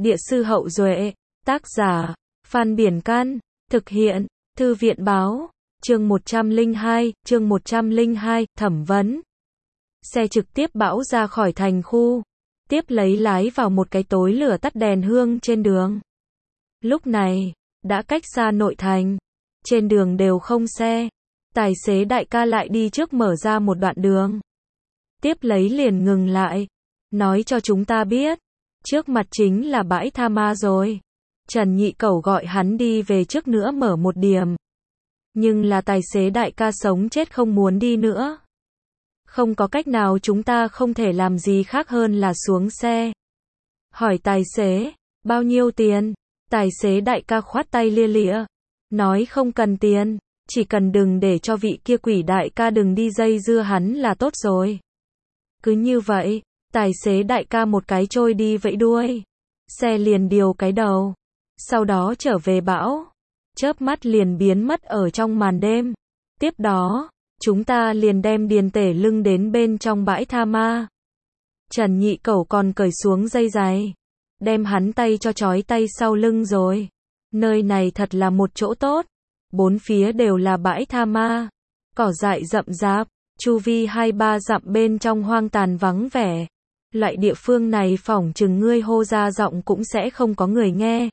Địa sư Hậu Duệ, tác giả, Phan Biển Can, thực hiện, Thư viện báo, chương 102, thẩm vấn. Xe trực tiếp bão ra khỏi thành khu, tiếp lấy lái vào một cái tối lửa tắt đèn hương trên đường. Lúc này, đã cách xa nội thành, trên đường đều không xe, tài xế đại ca lại đi trước mở ra một đoạn đường. Tiếp lấy liền ngừng lại, nói cho chúng ta biết, trước mặt chính là bãi tha ma rồi. Trần Nhị Cẩu gọi hắn đi về trước nữa mở một điểm. Nhưng là tài xế đại ca sống chết không muốn đi nữa. Không có cách nào, chúng ta không thể làm gì khác hơn là xuống xe. Hỏi tài xế, bao nhiêu tiền? Tài xế đại ca khoát tay lia lịa, nói không cần tiền, chỉ cần đừng để cho vị kia quỷ đại ca đừng đi dây dưa hắn là tốt rồi. Cứ như vậy, tài xế đại ca một cái trôi đi vẫy đuôi, xe liền điều cái đầu, sau đó trở về bão, chớp mắt liền biến mất ở trong màn đêm. Tiếp đó, chúng ta liền đem Điền Tể lưng đến bên trong bãi tha ma. Trần Nhị Cẩu còn cởi xuống dây giày, đem hắn tay cho trói tay sau lưng rồi. Nơi này thật là một chỗ tốt, bốn phía đều là bãi tha ma, cỏ dại rậm rạp, chu vi 2-3 dặm bên trong hoang tàn vắng vẻ. Loại địa phương này phỏng chừng ngươi hô ra giọng cũng sẽ không có người nghe.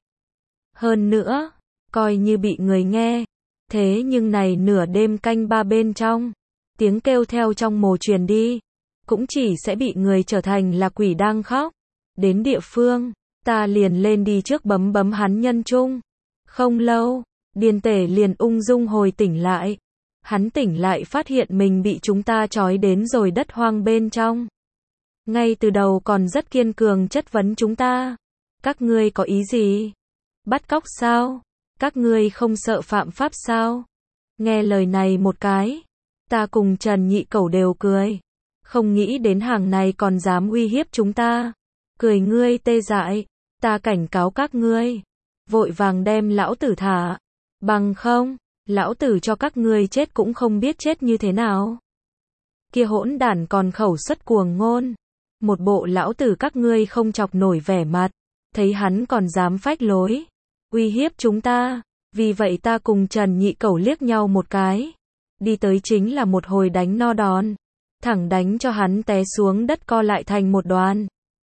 Hơn nữa, coi như bị người nghe, thế nhưng này nửa đêm canh ba bên trong, tiếng kêu theo trong mồ truyền đi, cũng chỉ sẽ bị người trở thành là quỷ đang khóc. Đến địa phương, ta liền lên đi trước bấm bấm hắn nhân trung. Không lâu, Điền Tể liền ung dung hồi tỉnh lại. Hắn tỉnh lại phát hiện mình bị chúng ta trói đến rồi đất hoang bên trong. Ngay từ đầu còn rất kiên cường chất vấn chúng ta. Các ngươi có ý gì? Bắt cóc sao? Các ngươi không sợ phạm pháp sao? Nghe lời này một cái, ta cùng Trần Nhị Cẩu đều cười. Không nghĩ đến hàng này còn dám uy hiếp chúng ta. Cười ngươi tê dại, ta cảnh cáo các ngươi, vội vàng đem lão tử thả, bằng không, lão tử cho các ngươi chết cũng không biết chết như thế nào. Kia hỗn đản còn khẩu xuất cuồng ngôn, một bộ lão tử các ngươi không chọc nổi vẻ mặt, thấy hắn còn dám phách lối, uy hiếp chúng ta. Vì vậy ta cùng Trần Nhị Cẩu liếc nhau một cái, đi tới chính là một hồi đánh no đòn, thẳng đánh cho hắn té xuống đất co lại thành một đoàn.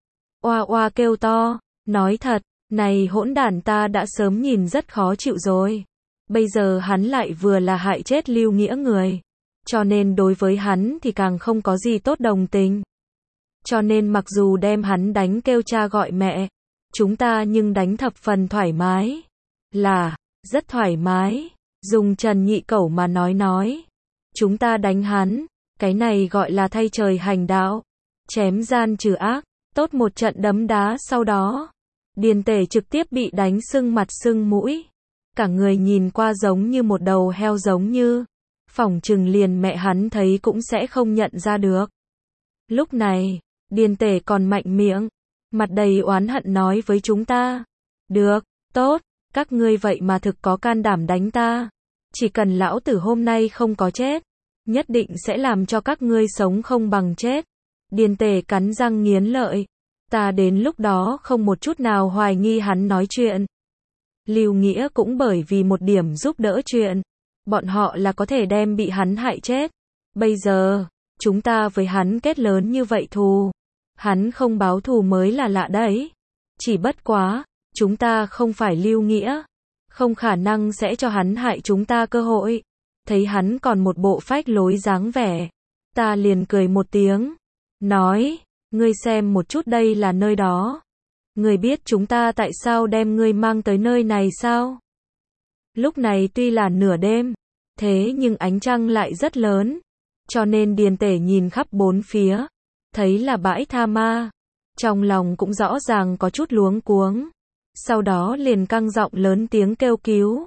Oa oa kêu to, nói thật, này hỗn đản ta đã sớm nhìn rất khó chịu rồi. Bây giờ hắn lại vừa là hại chết Lưu Nghĩa người, cho nên đối với hắn thì càng không có gì tốt đồng tình. Cho nên mặc dù đem hắn đánh kêu cha gọi mẹ, chúng ta nhưng đánh thập phần thoải mái. Là, rất thoải mái, dùng Trần Nhị Cẩu mà nói. Chúng ta đánh hắn, cái này gọi là thay trời hành đạo, chém gian trừ ác. Tốt một trận đấm đá sau đó, Điền Tể trực tiếp bị đánh sưng mặt sưng mũi. Cả người nhìn qua giống như một đầu heo giống như. Phỏng chừng liền mẹ hắn thấy cũng sẽ không nhận ra được. Lúc này, Điền Tể còn mạnh miệng, mặt đầy oán hận nói với chúng ta. Được, tốt, các ngươi vậy mà thực có can đảm đánh ta. Chỉ cần lão tử hôm nay không có chết, nhất định sẽ làm cho các ngươi sống không bằng chết. Điền Tể cắn răng nghiến lợi. Ta đến lúc đó không một chút nào hoài nghi hắn nói chuyện. Lưu Nghĩa cũng bởi vì một điểm giúp đỡ chuyện, bọn họ là có thể đem bị hắn hại chết. Bây giờ, chúng ta với hắn kết lớn như vậy thù, hắn không báo thù mới là lạ đấy. Chỉ bất quá, chúng ta không phải Lưu Nghĩa, không khả năng sẽ cho hắn hại chúng ta cơ hội. Thấy hắn còn một bộ phách lối dáng vẻ, ta liền cười một tiếng, nói, ngươi xem một chút đây là nơi đó. Ngươi biết chúng ta tại sao đem ngươi mang tới nơi này sao? Lúc này tuy là nửa đêm, thế nhưng ánh trăng lại rất lớn, cho nên Điền Tể nhìn khắp bốn phía, thấy là bãi tha ma, trong lòng cũng rõ ràng có chút luống cuống. Sau đó liền căng giọng lớn tiếng kêu cứu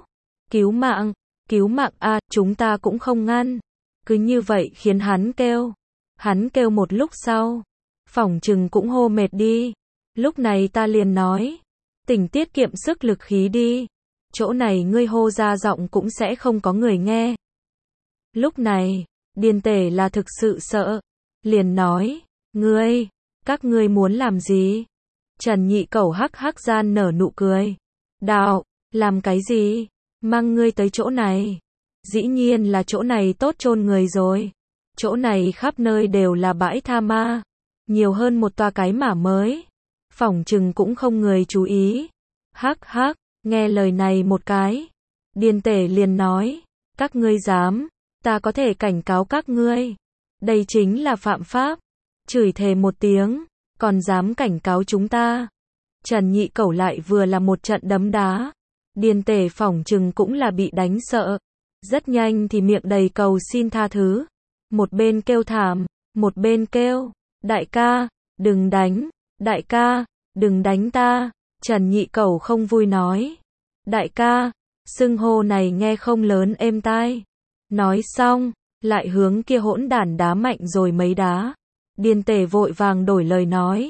mạng a, chúng ta cũng không ngăn. Cứ như vậy khiến hắn kêu một lúc sau, phỏng chừng cũng hô mệt đi. Lúc này ta liền nói, tỉnh tiết kiệm sức lực khí đi, chỗ này ngươi hô ra giọng cũng sẽ không có người nghe. Lúc này, Điền Tể là thực sự sợ, liền nói, các ngươi muốn làm gì? Trần Nhị Cẩu hắc hắc gian nở nụ cười. Đạo, làm cái gì? Mang ngươi tới chỗ này. Dĩ nhiên là chỗ này tốt chôn người rồi. Chỗ này khắp nơi đều là bãi tha ma. Nhiều hơn một toa cái mả mới. Phỏng chừng cũng không người chú ý. Hắc hắc, nghe lời này một cái. Điền Tể liền nói, các ngươi dám, ta có thể cảnh cáo các ngươi. Đây chính là phạm pháp. Chửi thề một tiếng, còn dám cảnh cáo chúng ta. Trần Nhị Cẩu lại vừa là một trận đấm đá. Điền Tể phỏng chừng cũng là bị đánh sợ. Rất nhanh thì miệng đầy cầu xin tha thứ. Một bên kêu thảm, một bên kêu, đại ca, đừng đánh, đại ca, đừng đánh ta. Trần Nhị Cẩu không vui nói, đại ca, xưng hô này nghe không lớn êm tai. Nói xong, lại hướng kia hỗn đản đá mạnh rồi mấy đá. Điền Tể vội vàng đổi lời nói,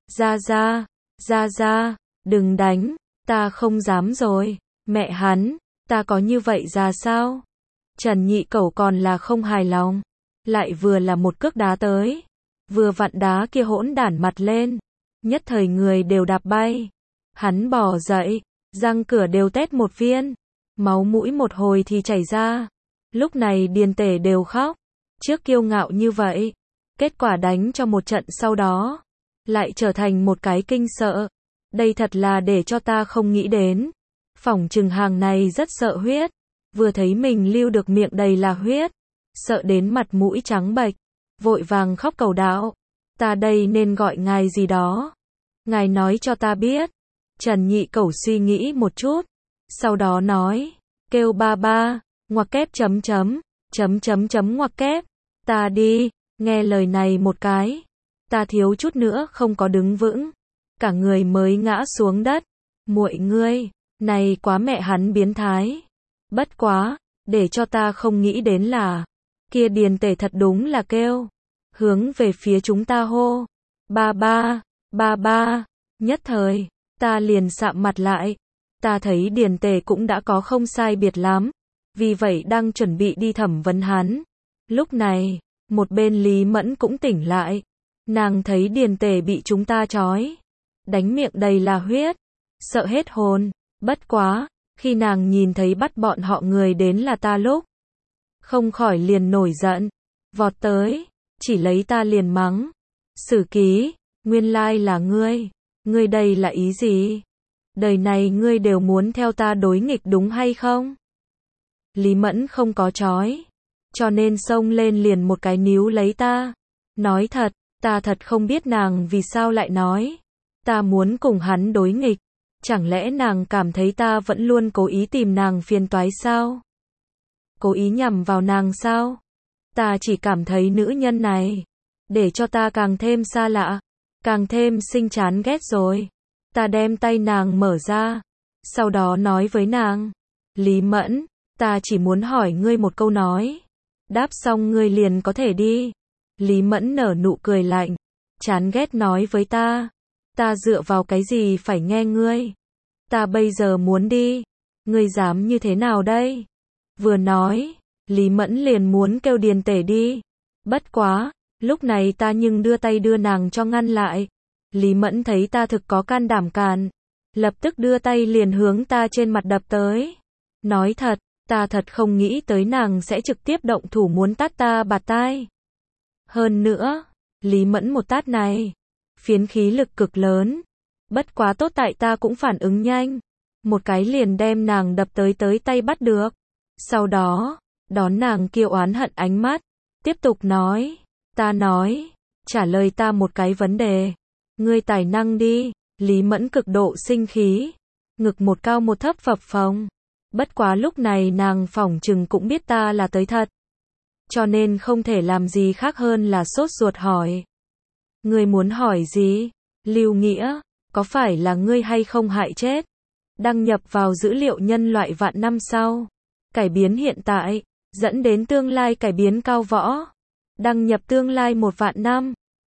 ra, đừng đánh, ta không dám rồi, mẹ hắn, ta có như vậy ra sao? Trần Nhị Cẩu còn là không hài lòng, lại vừa là một cước đá tới, vừa vặn đá kia hỗn đản mặt lên, nhất thời người đều đạp bay. Hắn bò dậy, răng cửa đều tét một viên, máu mũi một hồi thì chảy ra. Lúc này Điền Tể đều khóc, trước kiêu ngạo như vậy, kết quả đánh cho một trận sau đó, lại trở thành một cái kinh sợ. Đây thật là để cho ta không nghĩ đến. Phỏng chừng hàng này rất sợ huyết, vừa thấy mình lưu được miệng đầy là huyết, sợ đến mặt mũi trắng bệch, vội vàng khóc cầu đạo, ta đây nên gọi ngài gì đó, ngài nói cho ta biết. Trần Nhị Cẩu suy nghĩ một chút, sau đó nói, kêu ba ba, ngoặc kép ngoặc kép, ta đi. Nghe lời này một cái, ta thiếu chút nữa không có đứng vững, cả người mới ngã xuống đất. Muội ngươi, này quá mẹ hắn biến thái. Bất quá, để cho ta không nghĩ đến là, kia Điền Tể thật đúng là kêu, hướng về phía chúng ta hô, ba ba, nhất thời, ta liền sạm mặt lại, ta thấy Điền Tể cũng đã có không sai biệt lắm, vì vậy đang chuẩn bị đi thẩm vấn hắn. Lúc này, một bên Lý Mẫn cũng tỉnh lại, nàng thấy Điền Tể bị chúng ta trói, đánh miệng đầy là huyết, sợ hết hồn. Bất quá, khi nàng nhìn thấy bắt bọn họ người đến là ta lúc, không khỏi liền nổi giận, vọt tới, chỉ lấy ta liền mắng, Sử Ký, nguyên lai là ngươi đây là ý gì? Đời này ngươi đều muốn theo ta đối nghịch đúng hay không? Lý Mẫn không có trói, cho nên xông lên liền một cái níu lấy ta. Nói thật, ta thật không biết nàng vì sao lại nói, ta muốn cùng hắn đối nghịch. Chẳng lẽ nàng cảm thấy ta vẫn luôn cố ý tìm nàng phiền toái sao? Cố ý nhằm vào nàng sao? Ta chỉ cảm thấy nữ nhân này, để cho ta càng thêm xa lạ, càng thêm sinh chán ghét rồi. Ta đem tay nàng mở ra, sau đó nói với nàng, Lý Mẫn, ta chỉ muốn hỏi ngươi một câu nói, đáp xong ngươi liền có thể đi. Lý Mẫn nở nụ cười lạnh, chán ghét nói với ta dựa vào cái gì phải nghe ngươi? Ta bây giờ muốn đi, ngươi dám như thế nào đây? Vừa nói, Lý Mẫn liền muốn kêu Điền Tể đi. Bất quá, lúc này ta nhưng đưa tay đưa nàng cho ngăn lại. Lý Mẫn thấy ta thực có can đảm càn, lập tức đưa tay liền hướng ta trên mặt đập tới. Nói thật, ta thật không nghĩ tới nàng sẽ trực tiếp động thủ muốn tát ta bạt tai. Hơn nữa, Lý Mẫn một tát này, phiến khí lực cực lớn. Bất quá tốt tại ta cũng phản ứng nhanh, một cái liền đem nàng đập tới tay bắt được. Sau đó, đón nàng kia oán hận ánh mắt, tiếp tục nói, ta nói, trả lời ta một cái vấn đề, ngươi tài năng đi. Lý Mẫn cực độ sinh khí, ngực một cao một thấp phập phồng. Bất quá lúc này nàng phỏng chừng cũng biết ta là tới thật, cho nên không thể làm gì khác hơn là sốt ruột hỏi. Ngươi muốn hỏi gì? Lưu Nghĩa, có phải là ngươi hay không hại chết? Đăng nhập vào dữ liệu nhân loại vạn năm sau, cải biến hiện tại, dẫn đến tương lai cải biến cao võ. Đăng nhập tương lai 1 vạn năm.